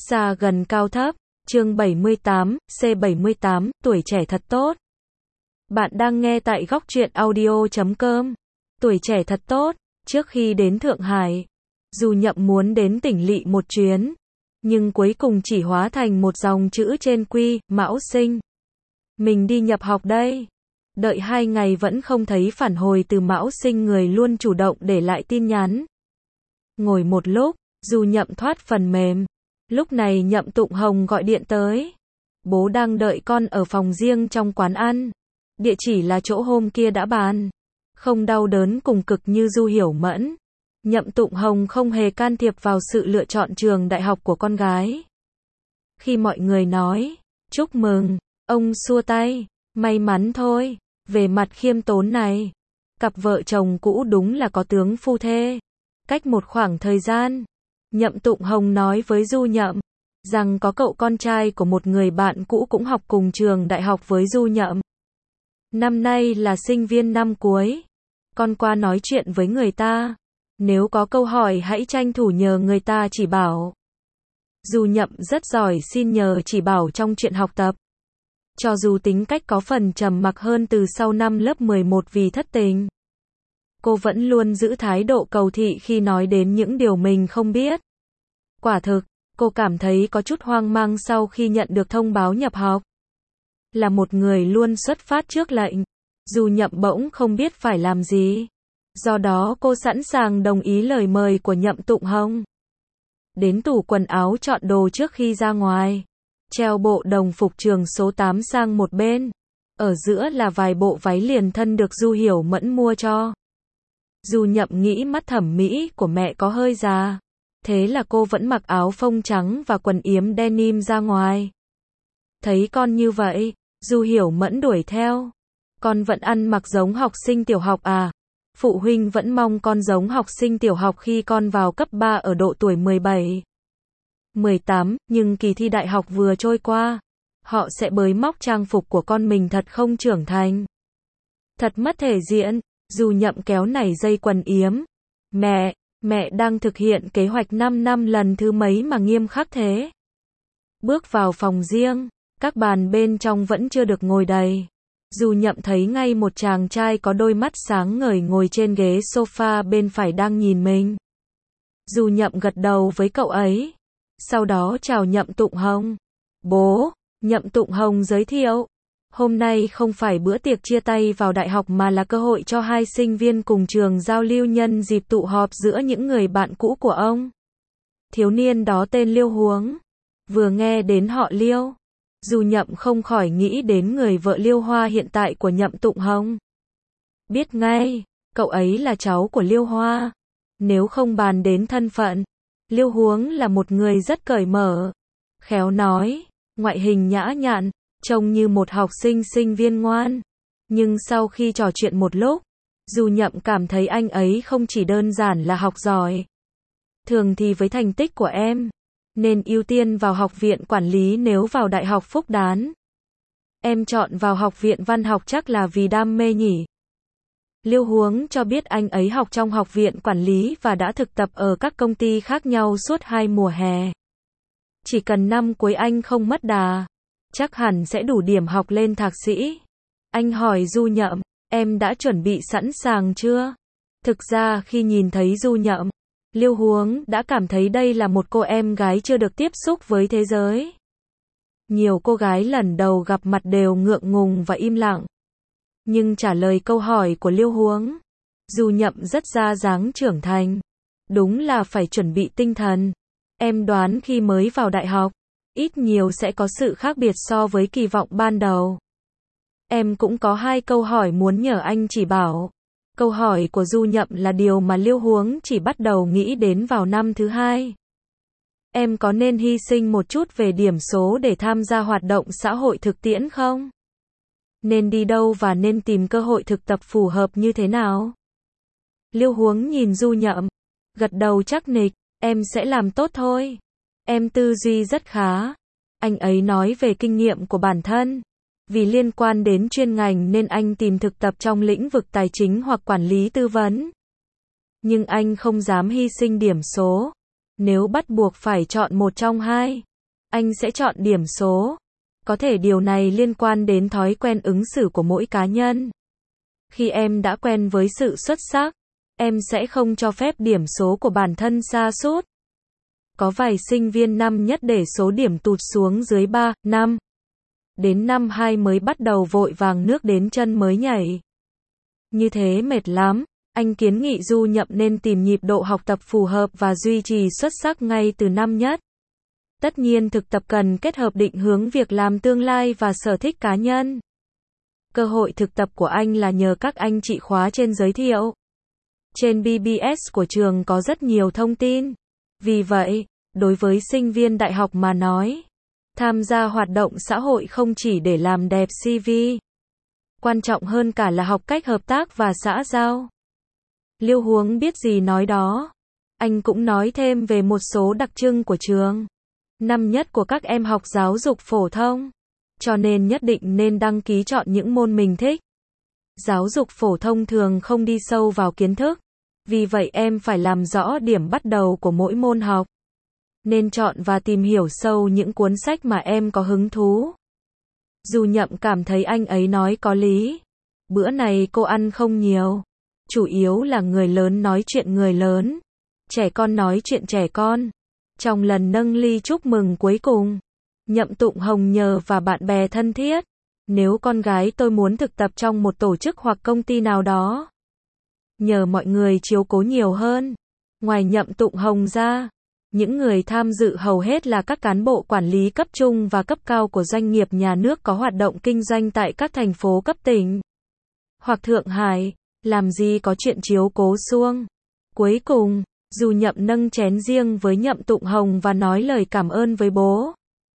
Xa gần cao thấp, chương 78, C78, tuổi trẻ thật tốt. Bạn đang nghe tại góc truyện audio.com. Tuổi trẻ thật tốt. Trước khi đến Thượng Hải, dù Nhậm muốn đến tỉnh lỵ một chuyến, nhưng cuối cùng chỉ hóa thành một dòng chữ trên quy, Mão Sinh. Mình đi nhập học đây. Đợi 2 ngày vẫn không thấy phản hồi từ Mão Sinh, người luôn chủ động để lại tin nhắn. Ngồi một lúc, dù Nhậm thoát phần mềm. Lúc này Nhậm Tụng Hồng gọi điện tới. Bố đang đợi con ở phòng riêng trong quán ăn. Địa chỉ là chỗ hôm kia đã bàn. Không đau đớn cùng cực như Du Hiểu Mẫn. Nhậm Tụng Hồng không hề can thiệp vào sự lựa chọn trường đại học của con gái. Khi mọi người nói, chúc mừng, ông xua tay, may mắn thôi, về mặt khiêm tốn này. Cặp vợ chồng cũ đúng là có tướng phu thê. Cách một khoảng thời gian, Nhậm Tụng Hồng nói với Du Nhậm, rằng có cậu con trai của một người bạn cũ cũng học cùng trường đại học với Du Nhậm. Năm nay là sinh viên năm cuối. Con qua nói chuyện với người ta. Nếu có câu hỏi hãy tranh thủ nhờ người ta chỉ bảo. Du Nhậm rất giỏi xin nhờ chỉ bảo trong chuyện học tập. Cho dù tính cách có phần trầm mặc hơn từ sau năm lớp 11 vì thất tình, cô vẫn luôn giữ thái độ cầu thị khi nói đến những điều mình không biết. Quả thực, cô cảm thấy có chút hoang mang sau khi nhận được thông báo nhập học. Là một người luôn xuất phát trước lệnh, dù Nhậm bỗng không biết phải làm gì. Do đó cô sẵn sàng đồng ý lời mời của Nhậm Tụng Hồng. Đến tủ quần áo chọn đồ trước khi ra ngoài. Treo bộ đồng phục trường số 8 sang một bên. Ở giữa là vài bộ váy liền thân được Du Hiểu Mẫn mua cho. Dù Nhậm nghĩ mắt thẩm mỹ của mẹ có hơi già. Thế là cô vẫn mặc áo phông trắng và quần yếm denim ra ngoài. Thấy con như vậy, Du Hiểu Mẫn đuổi theo. Con vẫn ăn mặc giống học sinh tiểu học à? Phụ huynh vẫn mong con giống học sinh tiểu học khi con vào cấp 3 ở độ tuổi 17, 18, nhưng kỳ thi đại học vừa trôi qua. Họ sẽ bới móc trang phục của con mình thật không trưởng thành. Thật mất thể diện. Dù Nhậm kéo nảy dây quần yếm. Mẹ đang thực hiện kế hoạch 5 năm lần thứ mấy mà nghiêm khắc thế. Bước vào phòng riêng, các bàn bên trong vẫn chưa được ngồi đầy. Dù Nhậm thấy ngay một chàng trai có đôi mắt sáng ngời ngồi trên ghế sofa bên phải đang nhìn mình. Dù Nhậm gật đầu với cậu ấy. Sau đó chào Nhậm Tụng Hồng. Bố, Nhậm Tụng Hồng giới thiệu. Hôm nay không phải bữa tiệc chia tay vào đại học mà là cơ hội cho hai sinh viên cùng trường giao lưu nhân dịp tụ họp giữa những người bạn cũ của ông. Thiếu niên đó tên Liêu Huống. Vừa nghe đến họ Liêu, dù Nhậm không khỏi nghĩ đến người vợ Liêu Hoa hiện tại của Nhậm Tụng Hồng. Biết ngay, cậu ấy là cháu của Liêu Hoa. Nếu không bàn đến thân phận, Liêu Huống là một người rất cởi mở, khéo nói, ngoại hình nhã nhặn, trông như một học sinh sinh viên ngoan. Nhưng sau khi trò chuyện một lúc, dù Nhậm cảm thấy anh ấy không chỉ đơn giản là học giỏi. Thường thì với thành tích của em, nên ưu tiên vào học viện quản lý nếu vào đại học Phúc Đán. Em chọn vào học viện văn học chắc là vì đam mê nhỉ? Liêu Huống cho biết anh ấy học trong học viện quản lý và đã thực tập ở các công ty khác nhau suốt 2 mùa hè. Chỉ cần năm cuối anh không mất đà, chắc hẳn sẽ đủ điểm học lên thạc sĩ. Anh hỏi Du Nhậm, em đã chuẩn bị sẵn sàng chưa? Thực ra khi nhìn thấy Du Nhậm, Liêu Huống đã cảm thấy đây là một cô em gái chưa được tiếp xúc với thế giới. Nhiều cô gái lần đầu gặp mặt đều ngượng ngùng và im lặng. Nhưng trả lời câu hỏi của Liêu Huống, Du Nhậm rất ra dáng trưởng thành. Đúng là phải chuẩn bị tinh thần. Em đoán khi mới vào đại học, ít nhiều sẽ có sự khác biệt so với kỳ vọng ban đầu. Em cũng có 2 câu hỏi muốn nhờ anh chỉ bảo. Câu hỏi của Du Nhậm là điều mà Liêu Huống chỉ bắt đầu nghĩ đến vào năm thứ 2. Em có nên hy sinh một chút về điểm số để tham gia hoạt động xã hội thực tiễn không? Nên đi đâu và nên tìm cơ hội thực tập phù hợp như thế nào? Liêu Huống nhìn Du Nhậm, gật đầu chắc nịch, em sẽ làm tốt thôi. Em tư duy rất khá. Anh ấy nói về kinh nghiệm của bản thân. Vì liên quan đến chuyên ngành nên anh tìm thực tập trong lĩnh vực tài chính hoặc quản lý tư vấn. Nhưng anh không dám hy sinh điểm số. Nếu bắt buộc phải chọn một trong hai, anh sẽ chọn điểm số. Có thể điều này liên quan đến thói quen ứng xử của mỗi cá nhân. Khi em đã quen với sự xuất sắc, em sẽ không cho phép điểm số của bản thân sa sút. Có vài sinh viên năm nhất để số điểm tụt xuống dưới 3, 5. Đến năm 2 mới bắt đầu vội vàng nước đến chân mới nhảy. Như thế mệt lắm. Anh kiến nghị Du Nhậm nên tìm nhịp độ học tập phù hợp và duy trì xuất sắc ngay từ năm nhất. Tất nhiên thực tập cần kết hợp định hướng việc làm tương lai và sở thích cá nhân. Cơ hội thực tập của anh là nhờ các anh chị khóa trên giới thiệu. Trên BBS của trường có rất nhiều thông tin. Vì vậy, đối với sinh viên đại học mà nói, tham gia hoạt động xã hội không chỉ để làm đẹp CV. Quan trọng hơn cả là học cách hợp tác và xã giao. Liêu Huống biết gì nói đó. Anh cũng nói thêm về một số đặc trưng của trường. Năm nhất của các em học giáo dục phổ thông. Cho nên nhất định nên đăng ký chọn những môn mình thích. Giáo dục phổ thông thường không đi sâu vào kiến thức. Vì vậy em phải làm rõ điểm bắt đầu của mỗi môn học. Nên chọn và tìm hiểu sâu những cuốn sách mà em có hứng thú. Du Nhậm cảm thấy anh ấy nói có lý. Bữa này cô ăn không nhiều. Chủ yếu là người lớn nói chuyện người lớn. Trẻ con nói chuyện trẻ con. Trong lần nâng ly chúc mừng cuối cùng, Nhậm Tụng Hồng nhờ và bạn bè thân thiết. Nếu con gái tôi muốn thực tập trong một tổ chức hoặc công ty nào đó, nhờ mọi người chiếu cố nhiều hơn. Ngoài Nhậm Tụng Hồng ra, những người tham dự hầu hết là các cán bộ quản lý cấp trung và cấp cao của doanh nghiệp nhà nước có hoạt động kinh doanh tại các thành phố cấp tỉnh hoặc Thượng Hải. Làm gì có chuyện chiếu cố suông. Cuối cùng, Du Nhậm nâng chén riêng với Nhậm Tụng Hồng và nói lời cảm ơn với bố.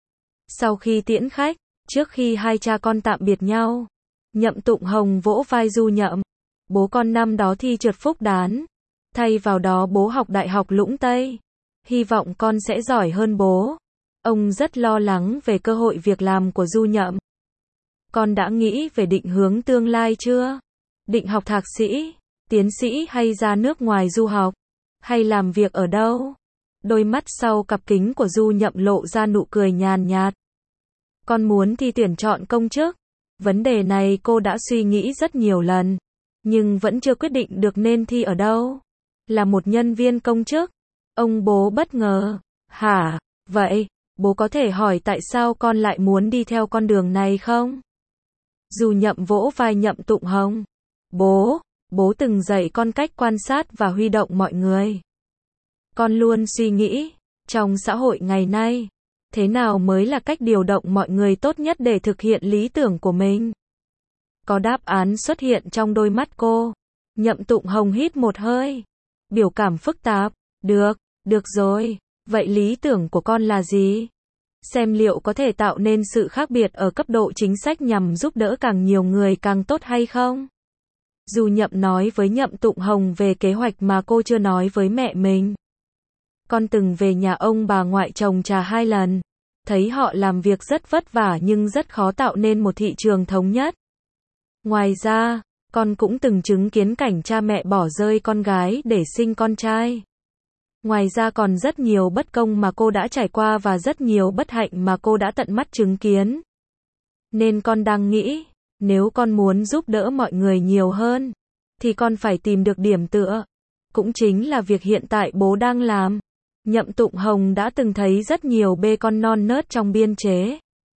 Sau khi tiễn khách, trước khi hai cha con tạm biệt nhau, Nhậm Tụng Hồng vỗ vai Du Nhậm. Bố con năm đó thi trượt Phúc Đán. Thay vào đó bố học Đại học Lũng Tây. Hy vọng con sẽ giỏi hơn bố. Ông rất lo lắng về cơ hội việc làm của Du Nhậm. Con đã nghĩ về định hướng tương lai chưa? Định học thạc sĩ, tiến sĩ hay ra nước ngoài du học? Hay làm việc ở đâu? Đôi mắt sau cặp kính của Du Nhậm lộ ra nụ cười nhàn nhạt. Con muốn thi tuyển chọn công chức. Vấn đề này cô đã suy nghĩ rất nhiều lần. Nhưng vẫn chưa quyết định được nên thi ở đâu. Là một nhân viên công chức. Ông bố bất ngờ. Hả? Vậy, bố có thể hỏi tại sao con lại muốn đi theo con đường này không? Du Nhậm vỗ vai Nhậm Tụng Hồng. Bố từng dạy con cách quan sát và huy động mọi người. Con luôn suy nghĩ, trong xã hội ngày nay, thế nào mới là cách điều động mọi người tốt nhất để thực hiện lý tưởng của mình? Có đáp án xuất hiện trong đôi mắt cô. Nhậm Tụng Hồng hít một hơi. Biểu cảm phức tạp. Được rồi. Vậy lý tưởng của con là gì? Xem liệu có thể tạo nên sự khác biệt ở cấp độ chính sách nhằm giúp đỡ càng nhiều người càng tốt hay không? Du Nhậm nói với Nhậm Tụng Hồng về kế hoạch mà cô chưa nói với mẹ mình. Con từng về nhà ông bà ngoại chồng trà 2 lần. Thấy họ làm việc rất vất vả nhưng rất khó tạo nên một thị trường thống nhất. Ngoài ra, con cũng từng chứng kiến cảnh cha mẹ bỏ rơi con gái để sinh con trai. Ngoài ra còn rất nhiều bất công mà cô đã trải qua và rất nhiều bất hạnh mà cô đã tận mắt chứng kiến. Nên con đang nghĩ, nếu con muốn giúp đỡ mọi người nhiều hơn, thì con phải tìm được điểm tựa. Cũng chính là việc hiện tại bố đang làm. Nhậm Tụng Hồng đã từng thấy rất nhiều bê con non nớt trong biên chế.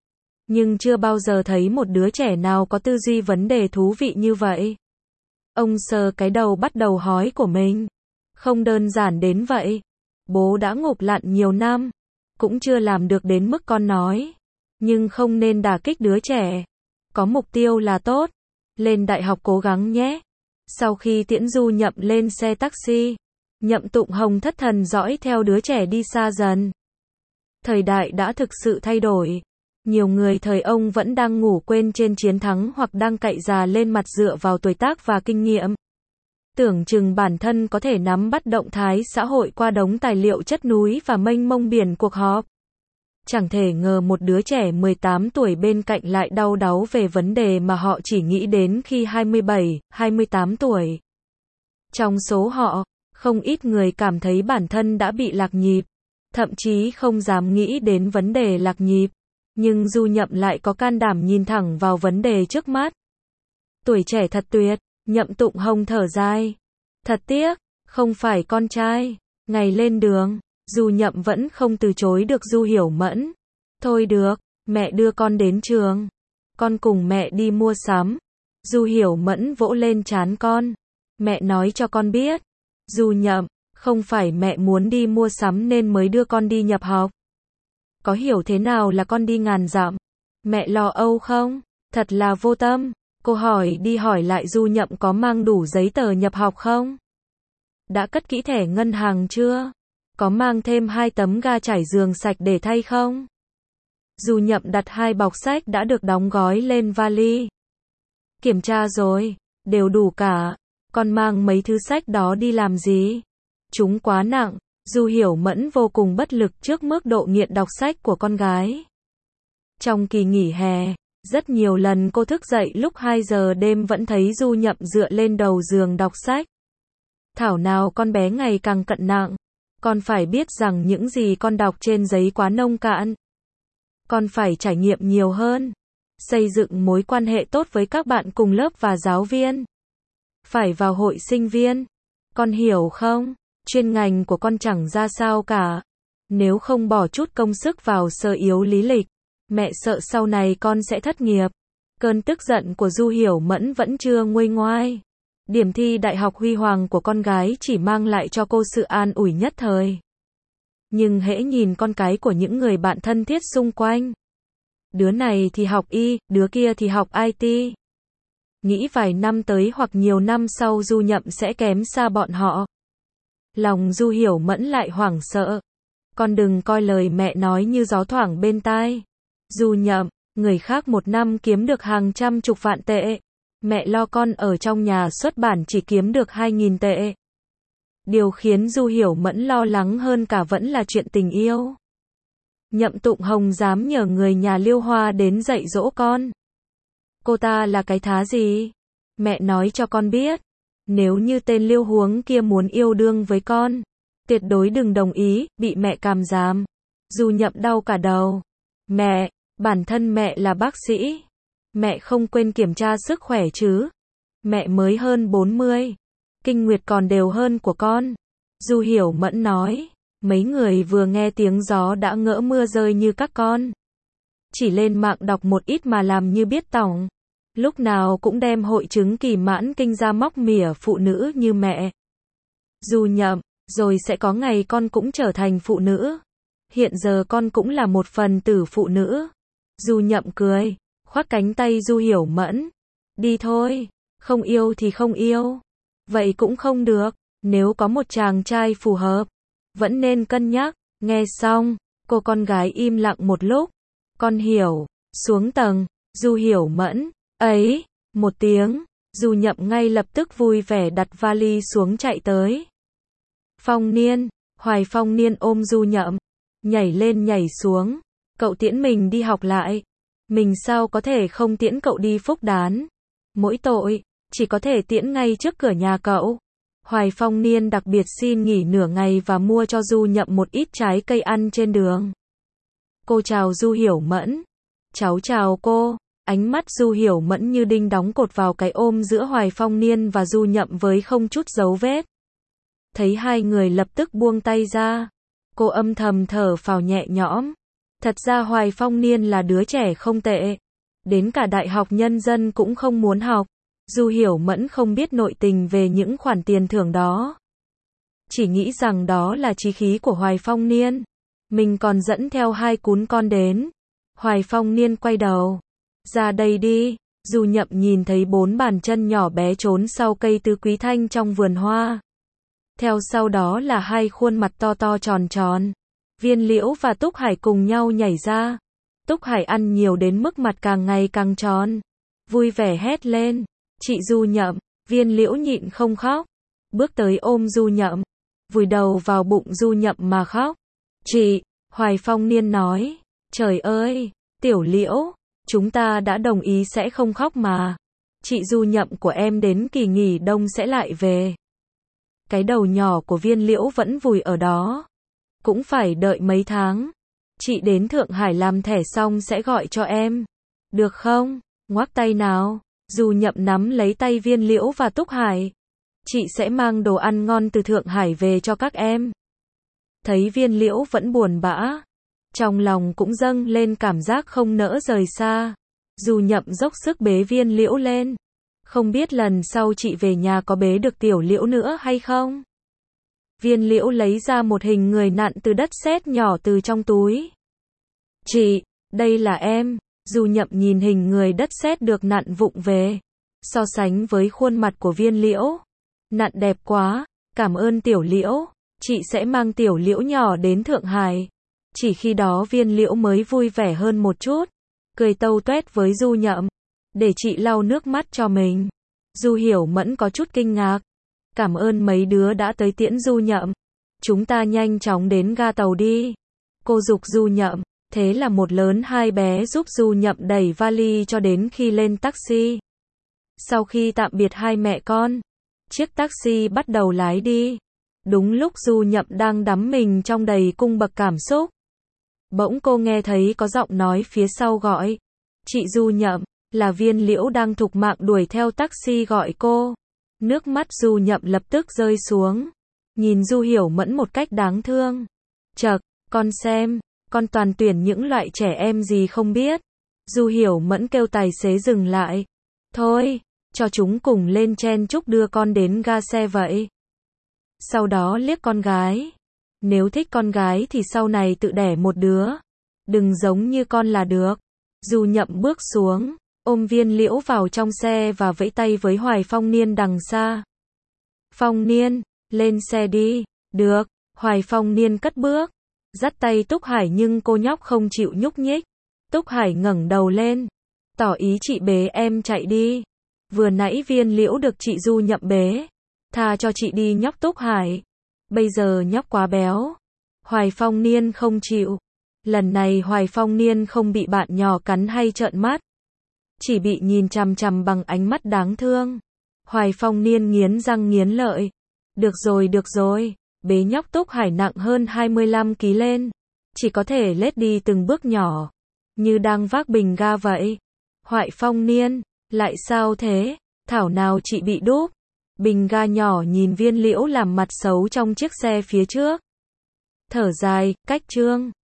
Nhưng chưa bao giờ thấy một đứa trẻ nào có tư duy vấn đề thú vị như vậy. Ông sờ cái đầu bắt đầu hói của mình. Không đơn giản đến vậy. Bố đã ngụp lặn nhiều năm. Cũng chưa làm được đến mức con nói. Nhưng không nên đả kích đứa trẻ. Có mục tiêu là tốt. Lên đại học cố gắng nhé. Sau khi tiễn Du Nhậm lên xe taxi, Nhậm Tụng Hồng thất thần dõi theo đứa trẻ đi xa dần. Thời đại đã thực sự thay đổi. Nhiều người thời ông vẫn đang ngủ quên trên chiến thắng hoặc đang cậy già lên mặt dựa vào tuổi tác và kinh nghiệm. Tưởng chừng bản thân có thể nắm bắt động thái xã hội qua đống tài liệu chất núi và mênh mông biển cuộc họp. Chẳng thể ngờ một đứa trẻ 18 tuổi bên cạnh lại đau đáu về vấn đề mà họ chỉ nghĩ đến khi 27, 28 tuổi. Trong số họ, không ít người cảm thấy bản thân đã bị lạc nhịp. thậm chí không dám nghĩ đến vấn đề lạc nhịp. Nhưng Du Nhậm lại có can đảm nhìn thẳng vào vấn đề trước mắt. Tuổi trẻ thật tuyệt, Nhậm Tụng Hồng thở dài. Thật tiếc, không phải con trai. Ngày lên đường, Du Nhậm vẫn không từ chối được Du Hiểu Mẫn. Thôi được, mẹ đưa con đến trường. Con cùng mẹ đi mua sắm. Du Hiểu Mẫn vỗ lên trán con. Mẹ nói cho con biết. Du Nhậm, không phải mẹ muốn đi mua sắm nên mới đưa con đi nhập học. Có hiểu thế nào là con đi ngàn dặm? Mẹ lo âu không? Thật là vô tâm. Cô hỏi đi hỏi lại Du Nhậm có mang đủ giấy tờ nhập học không? Đã cất kỹ thẻ ngân hàng chưa? Có mang thêm 2 tấm ga trải giường sạch để thay không? Du Nhậm đặt 2 bọc sách đã được đóng gói lên vali. Kiểm tra rồi, đều đủ cả. Con mang mấy thứ sách đó đi làm gì? Chúng quá nặng. Du Hiểu Mẫn vô cùng bất lực trước mức độ nghiện đọc sách của con gái. Trong kỳ nghỉ hè, rất nhiều lần cô thức dậy lúc 2 giờ đêm vẫn thấy Du Nhậm dựa lên đầu giường đọc sách. Thảo nào con bé ngày càng cận nặng. Con phải biết rằng những gì con đọc trên giấy quá nông cạn. Con phải trải nghiệm nhiều hơn. Xây dựng mối quan hệ tốt với các bạn cùng lớp và giáo viên. Phải vào hội sinh viên. Con hiểu không? Chuyên ngành của con chẳng ra sao cả. Nếu không bỏ chút công sức vào sơ yếu lý lịch, mẹ sợ sau này con sẽ thất nghiệp. Cơn tức giận của Du Hiểu Mẫn vẫn chưa nguôi ngoai. Điểm thi đại học huy hoàng của con gái chỉ mang lại cho cô sự an ủi nhất thời. Nhưng hễ nhìn con cái của những người bạn thân thiết xung quanh. Đứa này thì học y, đứa kia thì học IT. Nghĩ vài năm tới hoặc nhiều năm sau Du Nhậm sẽ kém xa bọn họ. Lòng Du Hiểu Mẫn lại hoảng sợ. Con đừng coi lời mẹ nói như gió thoảng bên tai. Du Nhậm, người khác 1 năm kiếm được hàng trăm chục vạn tệ. Mẹ lo con ở trong nhà xuất bản chỉ kiếm được 2.000 tệ. Điều khiến Du Hiểu Mẫn lo lắng hơn cả vẫn là chuyện tình yêu. Nhậm Tụng Hồng dám nhờ người nhà Liêu Hoa đến dạy dỗ con. Cô ta là cái thá gì? Mẹ nói cho con biết. Nếu như tên Liêu Huống kia muốn yêu đương với con, tuyệt đối đừng đồng ý, bị mẹ càm ràm. Du Nhậm đau cả đầu. Mẹ, bản thân mẹ là bác sĩ. Mẹ không quên kiểm tra sức khỏe chứ. Mẹ mới hơn 40. Kinh nguyệt còn đều hơn của con. Du Hiểu Mẫn nói. Mấy người vừa nghe tiếng gió đã ngỡ mưa rơi như các con. Chỉ lên mạng đọc một ít mà làm như biết tỏng. Lúc nào cũng đem hội chứng kỳ mãn kinh ra móc mỉa phụ nữ như mẹ. Du Nhậm, rồi sẽ có ngày con cũng trở thành phụ nữ. Hiện giờ con cũng là một phần tử phụ nữ. Du Nhậm cười, khoác cánh tay Du Hiểu Mẫn. Đi thôi, không yêu thì không yêu. Vậy cũng không được, nếu có một chàng trai phù hợp, vẫn nên cân nhắc. Nghe xong, cô con gái im lặng một lúc. Con hiểu, xuống tầng, Du Hiểu Mẫn. Ấy, một tiếng, Du Nhậm ngay lập tức vui vẻ đặt vali xuống chạy tới. Phong Niên, Hoài Phong Niên ôm Du Nhậm, nhảy lên nhảy xuống. Cậu tiễn mình đi học lại. Mình sao có thể không tiễn cậu đi Phúc Đán. Mỗi tội, chỉ có thể tiễn ngay trước cửa nhà cậu. Hoài Phong Niên đặc biệt xin nghỉ nửa ngày và mua cho Du Nhậm một ít trái cây ăn trên đường. Cô chào Du Hiểu Mẫn. Cháu chào cô. Ánh mắt Du Hiểu Mẫn như đinh đóng cột vào cái ôm giữa Hoài Phong Niên và Du Nhậm với không chút dấu vết. Thấy hai người lập tức buông tay ra. Cô âm thầm thở phào nhẹ nhõm. Thật ra Hoài Phong Niên là đứa trẻ không tệ. Đến cả Đại học Nhân dân cũng không muốn học. Du Hiểu Mẫn không biết nội tình về những khoản tiền thưởng đó. Chỉ nghĩ rằng đó là chí khí của Hoài Phong Niên. Mình còn dẫn theo 2 cún con đến. Hoài Phong Niên quay đầu. Ra đây đi. Du Nhậm nhìn thấy 4 bàn chân nhỏ bé trốn sau cây tứ quý thanh trong vườn hoa. Theo sau đó là 2 khuôn mặt to to tròn tròn. Viên Liễu và Túc Hải cùng nhau nhảy ra. Túc Hải ăn nhiều đến mức mặt càng ngày càng tròn. Vui vẻ hét lên. Chị Du Nhậm. Viên Liễu nhịn không khóc. Bước tới ôm Du Nhậm. Vùi đầu vào bụng Du Nhậm mà khóc. Chị, Hoài Phong Niên nói. Trời ơi, Tiểu Liễu, chúng ta đã đồng ý sẽ không khóc mà. Chị Du Nhậm của em đến kỳ nghỉ đông sẽ lại về. Cái đầu nhỏ của Viên Liễu vẫn vùi ở đó. cũng phải đợi mấy tháng. Chị đến Thượng Hải làm thẻ xong sẽ gọi cho em. Được không? Ngoắc tay nào. Du Nhậm nắm lấy tay Viên Liễu và Túc Hải. Chị sẽ mang đồ ăn ngon từ Thượng Hải về cho các em. Thấy Viên Liễu vẫn buồn bã, trong lòng cũng dâng lên cảm giác không nỡ rời xa. Du Nhậm dốc sức bế Viên Liễu lên. Không biết lần sau chị về nhà có bế được Tiểu Liễu nữa hay không? Viên Liễu lấy ra một hình người nặn từ đất sét nhỏ từ trong túi. Chị, đây là em. Du Nhậm nhìn hình người đất sét được nặn vụng về, so sánh với khuôn mặt của Viên Liễu. Nặn đẹp quá, cảm ơn Tiểu Liễu, chị sẽ mang Tiểu Liễu nhỏ đến Thượng Hải. Chỉ khi đó Viên Liễu mới vui vẻ hơn một chút, cười tâu tuét với Du Nhậm, để chị lau nước mắt cho mình. Du Hiểu Mẫn có chút kinh ngạc, cảm ơn mấy đứa đã tới tiễn Du Nhậm. Chúng ta nhanh chóng đến ga tàu đi. Cô giục Du Nhậm, thế là một lớn hai bé giúp Du Nhậm đẩy vali cho đến khi lên taxi. Sau khi tạm biệt hai mẹ con, chiếc taxi bắt đầu lái đi. Đúng lúc Du Nhậm đang đắm mình trong đầy cung bậc cảm xúc, bỗng cô nghe thấy có giọng nói phía sau gọi. Chị Du Nhậm, là Viên Liễu đang thục mạng đuổi theo taxi gọi cô. Nước mắt Du Nhậm lập tức rơi xuống, nhìn Du Hiểu Mẫn một cách đáng thương. Chậc, con xem, con toàn tuyển những loại trẻ em gì không biết. Du Hiểu Mẫn kêu tài xế dừng lại. Thôi, cho chúng cùng lên chen chúc đưa con đến ga xe vậy. Sau đó liếc con gái. Nếu thích con gái thì sau này tự đẻ một đứa. Đừng giống như con là được. Du Nhậm bước xuống, ôm Viên Liễu vào trong xe và vẫy tay với Hoài Phong Niên đằng xa. Phong Niên, lên xe đi. Được, Hoài Phong Niên cất bước, dắt tay Túc Hải nhưng cô nhóc không chịu nhúc nhích. Túc Hải ngẩng đầu lên, tỏ ý chị bế em chạy đi. Vừa nãy Viên Liễu được chị Du Nhậm bế. Tha cho chị đi nhóc Túc Hải. Bây giờ nhóc quá béo. Hoài Phong Niên không chịu. Lần này Hoài Phong Niên không bị bạn nhỏ cắn hay trợn mắt, chỉ bị nhìn chằm chằm bằng ánh mắt đáng thương. Hoài Phong Niên nghiến răng nghiến lợi. Được rồi, bế nhóc Túc Hải nặng hơn 25 kg lên, chỉ có thể lết đi từng bước nhỏ, như đang vác bình ga vậy. Hoài Phong Niên, lại sao thế? Thảo nào chị bị đúp. Bình ga nhỏ nhìn Viên Liễu làm mặt xấu trong chiếc xe phía trước. Thở dài, cách chương.